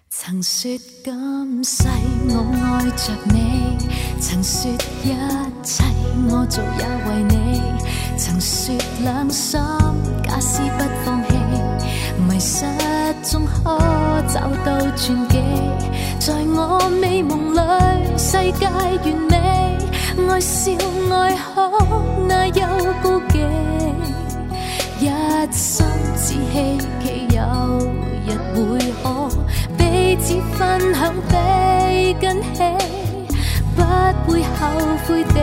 曾说今世我爱着你，曾说一切我做也为你，曾说两心假使不放弃，迷失中可找到传奇。在我美梦里，世界完美，爱笑爱哭哪有顾忌？一心只希冀有日会可彼此分享悲跟喜，不會後悔的。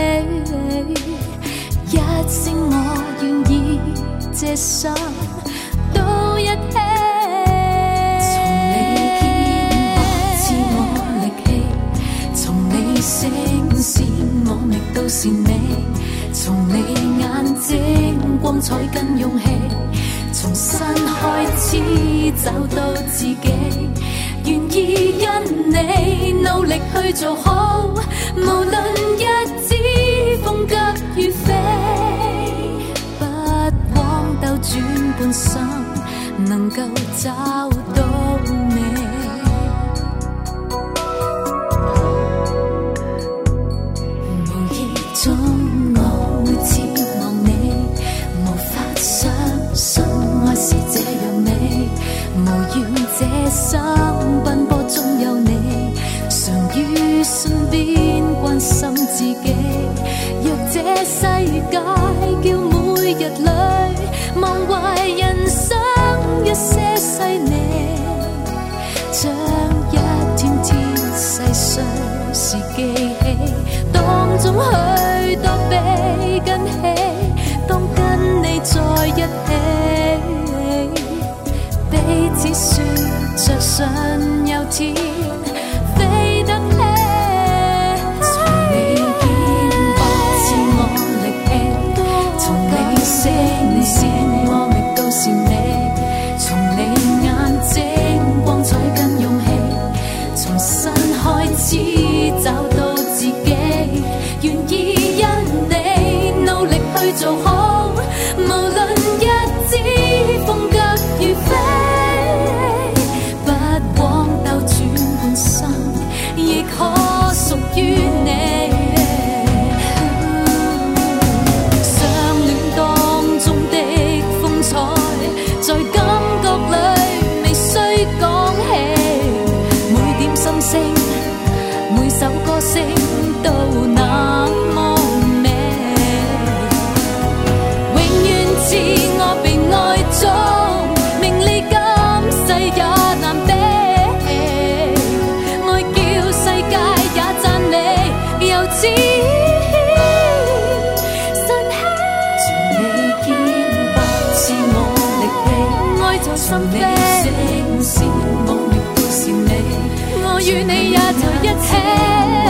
一聲我願意，這生都一起。從你肩膊賜我力氣，從你聲線我覓到是你，從你眼睛光彩跟勇氣。從新開始找到自己，願意因你努力去做好，無論日子風急雨飛，不枉兜轉半生，能夠找到你。無意中我會奢望你，無法相信愛是這樣美，無怨這生奔波中有你，常於身邊關心自己。若這世界叫每日裏忘懷人生一些細膩，將一天天細碎時記起，當中許多悲跟喜，當跟你在一起，彼此說着信有天飛得起。從你肩膊賜我力氣，從你聲線我覓到是你，從你眼睛光彩跟勇氣，從新開始找到自己，願意因你努力去做好，無論日子風急雨飛，不枉兜轉半生，亦可屬於你。相戀當中的風采，在感覺裏未需講起，每點心聲，每首歌聲都那麼美，永遠自我被愛中，名利今世也難比，愛叫世界也讚你，又知神氣。從你肩膊賜我力氣，愛在心扉，聲線我覓到是你，我與你也在一起。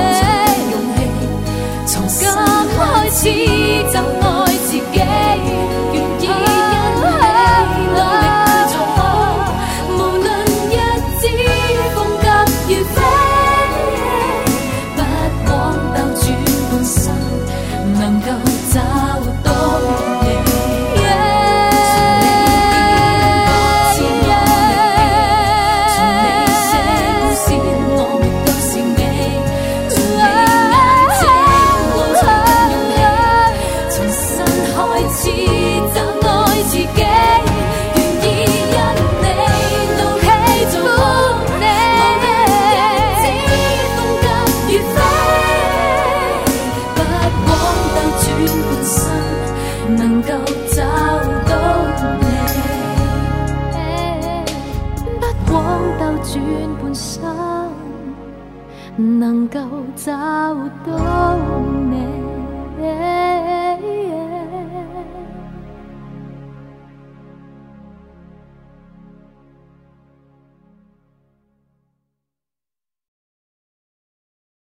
從今開始就愛自己，願意因你努力去做好，無論日子風急雨飛，不枉兜轉半生，能夠找到你。能夠找到你，不枉兜轉半生，能夠找到你。